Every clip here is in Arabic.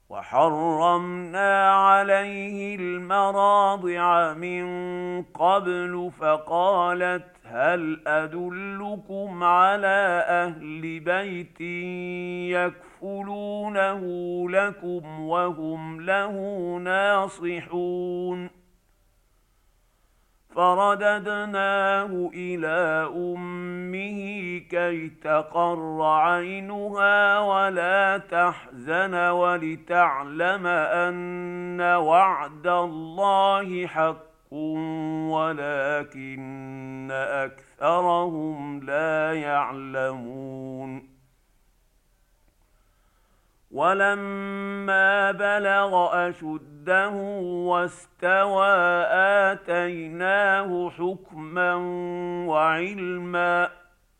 وحرمنا عليه المراضع من قبل فقالت هل أدلكم على أهل بيت يكفلونه لكم وهم له ناصحون فرددناه إلى أمه كي تقر عينها ولا تحزن ولتعلم أن وعد الله حق ولكن أكثرهم لا يعلمون ولما بلغ أشده واستوى آتيناه حكما وعلما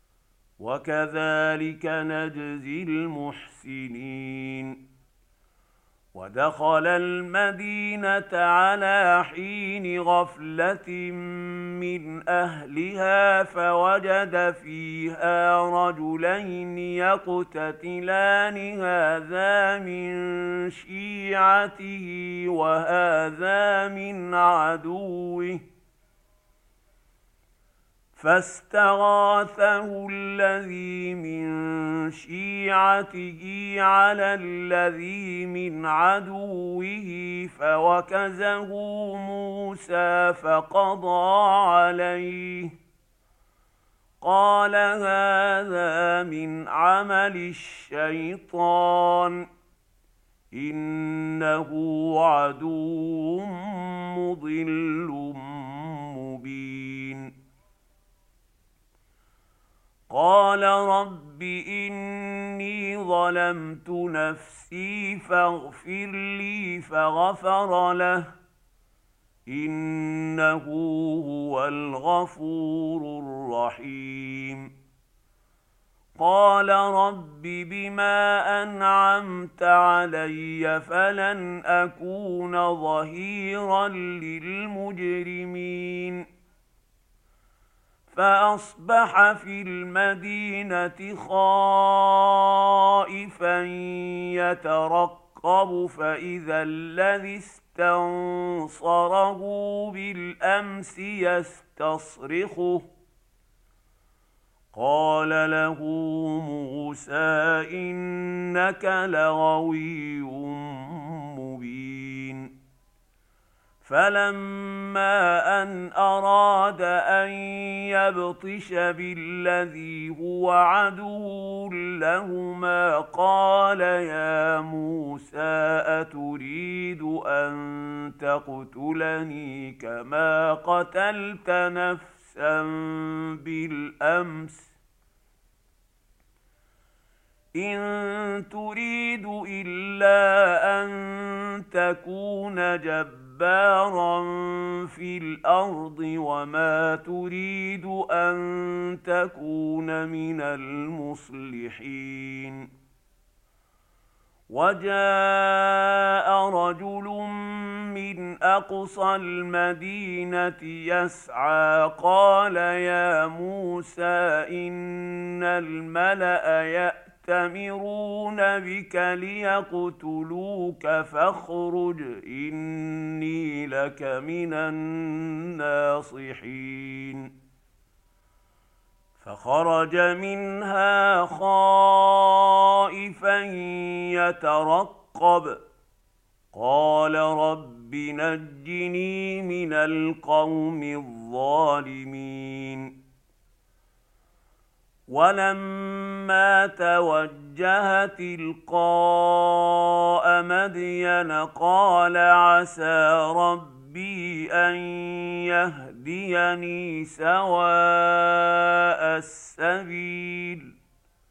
وكذلك نجزي المحسنين ودخل المدينة على حين غفلة من أهلها فوجد فيها رجلين يقتتلان هذا من شيعته وهذا من عدوه فاستغاثه الذي من شيعته على الذي من عدوه فوكزه موسى فقضى عليه قال هذا من عمل الشيطان إنه عدو مضل مبين قال رب إني ظلمت نفسي فاغفر لي فغفر له إنه هو الغفور الرحيم قال رب بما أنعمت علي فلن أكون ظهيرا للمجرمين فأصبح في المدينة خائفا يترقب فإذا الذي استنصره بالأمس يستصرخه قال له موسى إنك لغوي مبين فلما أن أراد أن يبطش بالذي هو عدو لهما قال يا موسى أتريد أن تقتلني كما قتلت نفسا بالأمس إن تريد إلا أن تكون جبارا في الأرض وما تريد أن تكون من المصلحين وجاء رجل من أقصى المدينة يسعى قال يا موسى إن الملأ يأتمرون بك ليقتلوك فاخرج إني لك من الناصحين فخرج منها خائفا يترقب قال رب نجني من القوم الظالمين ولما توجه تلقاء مدين قال عسى ربي أن يهديني سواء السبيل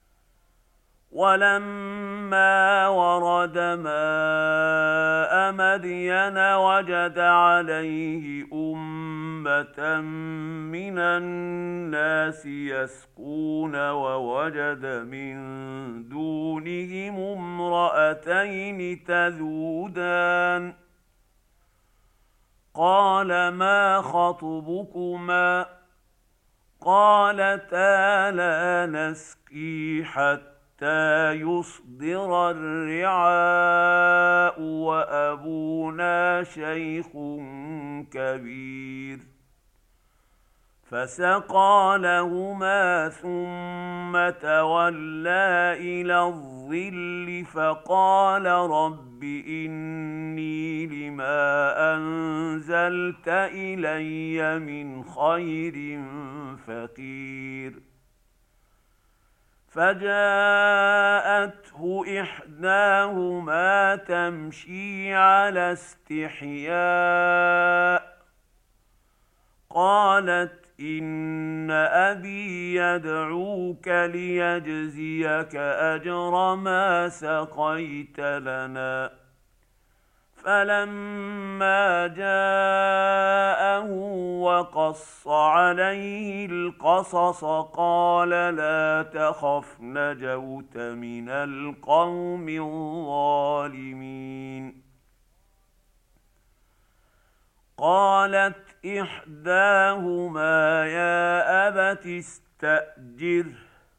ولما ورد ماء مدين وجد عليه أمة من الناس يسقون ووجد من دونهم امرأتين تذودان قال ما خطبكما قالتا لا نسقي حتى يصدر الرعاء وأبونا شيخ كبير. فسقى لهما ثم تولى إلى الظل فقال رب إني لما أنزلت إلي من خير فقير. فجاءته إحداهما تمشي على استحياء قالت إن أبي يدعوك ليجزيك أجر ما سقيت لنا. فلما جاءه وقص عليه القصص قال لا تخف نجوت من القوم الظالمين. قالت إحداهما يا أبت استأجره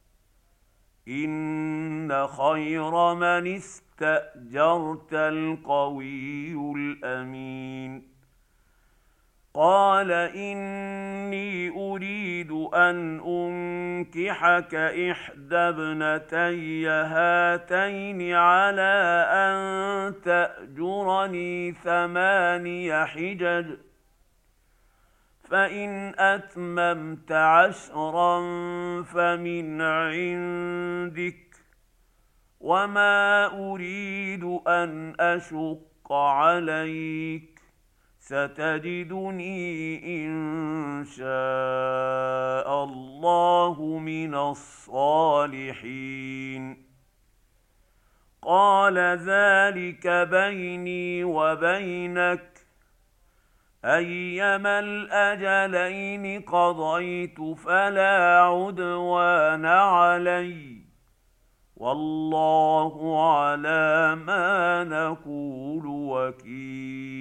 إن خير من استأجرت القوي الأمين. قال إني أريد أن أنكحك إحدى ابنتي هاتين على أن تأجرني 8 حجج فإن أتممت 10 فمن عندك وما أريد أن أشق عليك ستجدني إن شاء الله من الصالحين. قال ذلك بيني وبينك أيما الأجلين قضيت فلا عدوان علي والله على ما نقول وكيل.